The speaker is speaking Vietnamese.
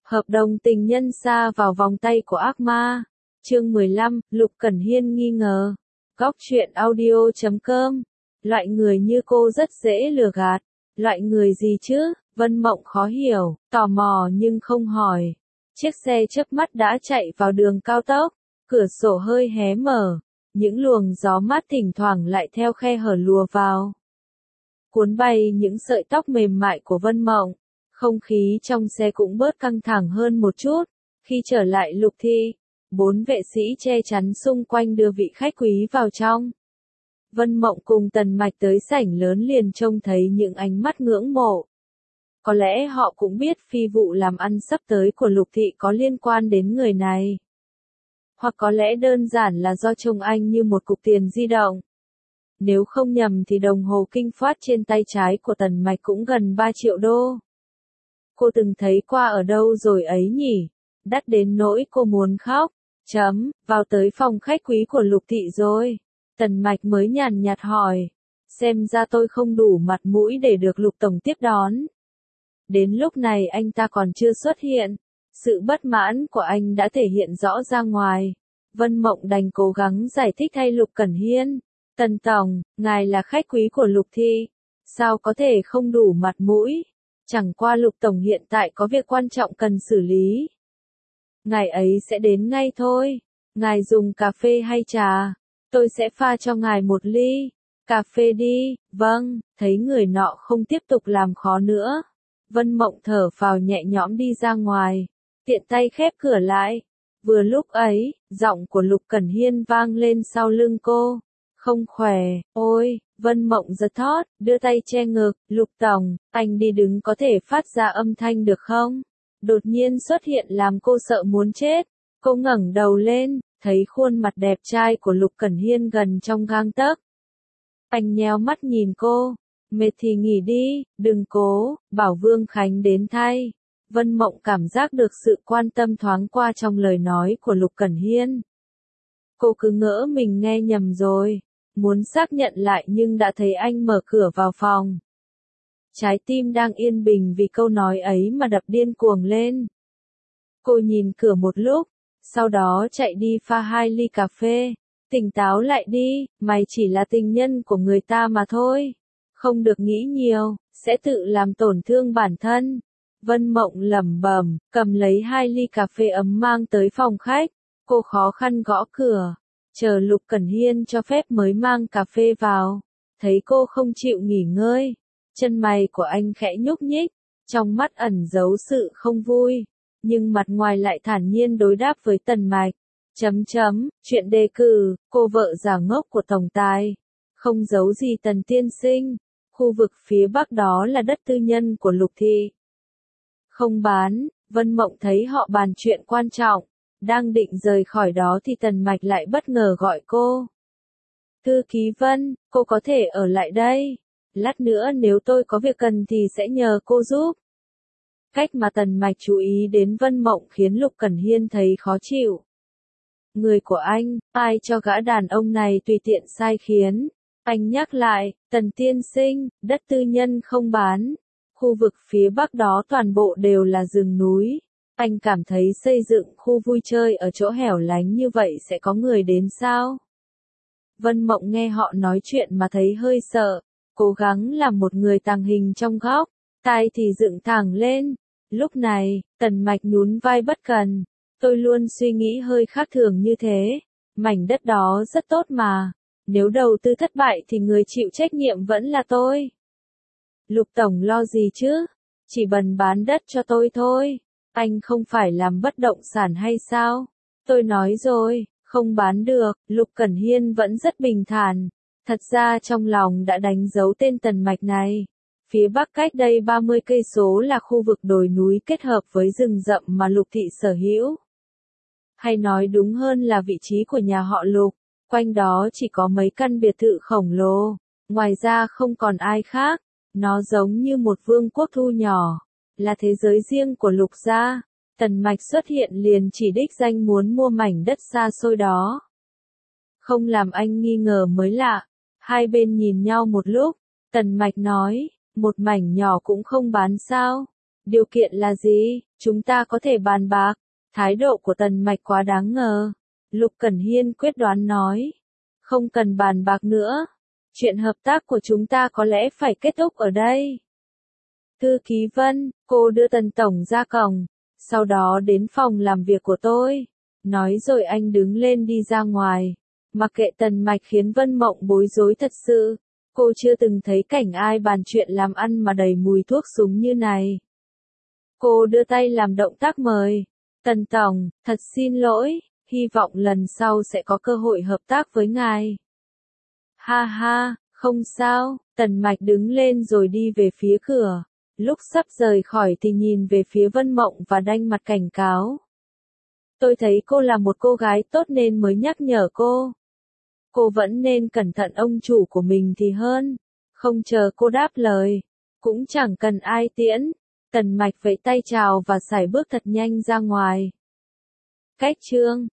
Hợp đồng tình nhân sa vào vòng tay của ác ma. Chương 15, Lục Cẩn Hiên nghi ngờ. Góc truyện audio.com. Loại người như cô rất dễ lừa gạt. Loại người gì chứ? Vân Mộng khó hiểu, tò mò nhưng không hỏi. Chiếc xe chớp mắt đã chạy vào đường cao tốc. Cửa sổ hơi hé mở. Những luồng gió mát thỉnh thoảng lại theo khe hở lùa vào, cuốn bay những sợi tóc mềm mại của Vân Mộng. Không khí trong xe cũng bớt căng thẳng hơn một chút. Khi trở lại Lục Thị, 4 vệ sĩ che chắn xung quanh đưa vị khách quý vào trong. Vân Mộng cùng Tần Mạch tới sảnh lớn liền trông thấy những ánh mắt ngưỡng mộ. Có lẽ họ cũng biết phi vụ làm ăn sắp tới của Lục Thị có liên quan đến người này. Hoặc có lẽ đơn giản là do trông anh như một cục tiền di động. Nếu không nhầm thì đồng hồ kinh phát trên tay trái của Tần Mạch cũng gần 3 triệu đô. Cô từng thấy qua ở đâu rồi ấy nhỉ? Đắt đến nỗi cô muốn khóc. Vào tới phòng khách quý của Lục Thị rồi. Tần Mạch mới nhàn nhạt hỏi. Xem ra tôi không đủ mặt mũi để được Lục Tổng tiếp đón. Đến lúc này anh ta còn chưa xuất hiện. Sự bất mãn của anh đã thể hiện rõ ra ngoài. Vân Mộng đành cố gắng giải thích thay Lục Cẩn Hiên. Tần Tổng, ngài là khách quý của Lục Thị. Sao có thể không đủ mặt mũi? Chẳng qua Lục Tổng hiện tại có việc quan trọng cần xử lý. Ngài ấy sẽ đến ngay thôi. Ngài dùng cà phê hay trà? Tôi sẽ pha cho ngài một ly. Cà phê đi. Vâng, thấy người nọ không tiếp tục làm khó nữa. Vân Mộng thở phào nhẹ nhõm đi ra ngoài. Tiện tay khép cửa lại. Vừa lúc ấy, giọng của Lục Cẩn Hiên vang lên sau lưng cô. Không khỏe, ôi, Vân Mộng giật thót, đưa tay che ngực. Lục Tổng, anh đi đứng có thể phát ra âm thanh được không? Đột nhiên xuất hiện làm cô sợ muốn chết. Cô ngẩng đầu lên, thấy khuôn mặt đẹp trai của Lục Cẩn Hiên gần trong gang tấc. Anh nheo mắt nhìn cô. Mệt thì nghỉ đi, đừng cố, bảo Vương Khánh đến thay. Vân Mộng cảm giác được sự quan tâm thoáng qua trong lời nói của Lục Cẩn Hiên. Cô cứ ngỡ mình nghe nhầm rồi. Muốn xác nhận lại nhưng đã thấy anh mở cửa vào phòng. Trái tim đang yên bình vì câu nói ấy mà đập điên cuồng lên. Cô nhìn cửa một lúc, sau đó chạy đi pha 2 ly cà phê. Tỉnh táo lại đi, mày chỉ là tình nhân của người ta mà thôi. Không được nghĩ nhiều, sẽ tự làm tổn thương bản thân. Vân Mộng lẩm bẩm, cầm lấy 2 ly cà phê ấm mang tới phòng khách. Cô khó khăn gõ cửa. Chờ Lục Cẩn Hiên cho phép mới mang cà phê vào. Thấy cô không chịu nghỉ ngơi. Chân mày của anh khẽ nhúc nhích. Trong mắt ẩn giấu sự không vui. Nhưng mặt ngoài lại thản nhiên đối đáp với Tần Mạch. Chuyện đề cử, cô vợ già ngốc của tổng tài. Không giấu gì Tần tiên sinh. Khu vực phía bắc đó là đất tư nhân của Lục Thị. Không bán, Vân Mộng thấy họ bàn chuyện quan trọng. Đang định rời khỏi đó thì Tần Mạch lại bất ngờ gọi cô. Thư ký Vân, cô có thể ở lại đây. Lát nữa nếu tôi có việc cần thì sẽ nhờ cô giúp. Cách mà Tần Mạch chú ý đến Vân Mộng khiến Lục Cẩn Hiên thấy khó chịu. Người của anh, ai cho gã đàn ông này tùy tiện sai khiến. Anh nhắc lại, Tần tiên sinh, đất tư nhân không bán. Khu vực phía bắc đó toàn bộ đều là rừng núi. Anh cảm thấy xây dựng khu vui chơi ở chỗ hẻo lánh như vậy sẽ có người đến sao? Vân Mộng nghe họ nói chuyện mà thấy hơi sợ. Cố gắng làm một người tàng hình trong góc. Tai thì dựng thẳng lên. Lúc này, Tần Mạch nhún vai bất cần. Tôi luôn suy nghĩ hơi khác thường như thế. Mảnh đất đó rất tốt mà. Nếu đầu tư thất bại thì người chịu trách nhiệm vẫn là tôi. Lục Tổng lo gì chứ? Chỉ bần bán đất cho tôi thôi. Anh không phải làm bất động sản hay sao? Tôi nói rồi, không bán được. Lục Cẩn Hiên vẫn rất bình thản. Thật ra trong lòng đã đánh dấu tên Tần Mạch này. Phía bắc cách đây 30 cây số là khu vực đồi núi kết hợp với rừng rậm mà Lục Thị sở hữu. Hay nói đúng hơn là vị trí của nhà họ Lục. Quanh đó chỉ có mấy căn biệt thự khổng lồ. Ngoài ra không còn ai khác. Nó giống như một vương quốc thu nhỏ. Là thế giới riêng của Lục gia. Tần Mạch xuất hiện liền chỉ đích danh muốn mua mảnh đất xa xôi đó. Không làm anh nghi ngờ mới lạ. Hai bên nhìn nhau một lúc. Tần Mạch nói, một mảnh nhỏ cũng không bán sao? Điều kiện là gì? Chúng ta có thể bàn bạc. Thái độ của Tần Mạch quá đáng ngờ. Lục Cẩn Hiên quyết đoán nói. Không cần bàn bạc nữa. Chuyện hợp tác của chúng ta có lẽ phải kết thúc ở đây. Thư ký Vân, cô đưa Tần Tổng ra cổng. Sau đó đến phòng làm việc của tôi. Nói rồi anh đứng lên đi ra ngoài. Mặc kệ Tần Mạch khiến Vân Mộng bối rối thật sự. Cô chưa từng thấy cảnh ai bàn chuyện làm ăn mà đầy mùi thuốc súng như này. Cô đưa tay làm động tác mời. Tần Tổng, thật xin lỗi, hy vọng lần sau sẽ có cơ hội hợp tác với ngài. Ha ha, không sao, Tần Mạch đứng lên rồi đi về phía cửa. Lúc sắp rời khỏi thì nhìn về phía Vân Mộng và đanh mặt cảnh cáo. Tôi thấy cô là một cô gái tốt nên mới nhắc nhở cô. Cô vẫn nên cẩn thận ông chủ của mình thì hơn. Không chờ cô đáp lời. Cũng chẳng cần ai tiễn. Tần Mạch vẫy tay chào và sải bước thật nhanh ra ngoài. Cách chương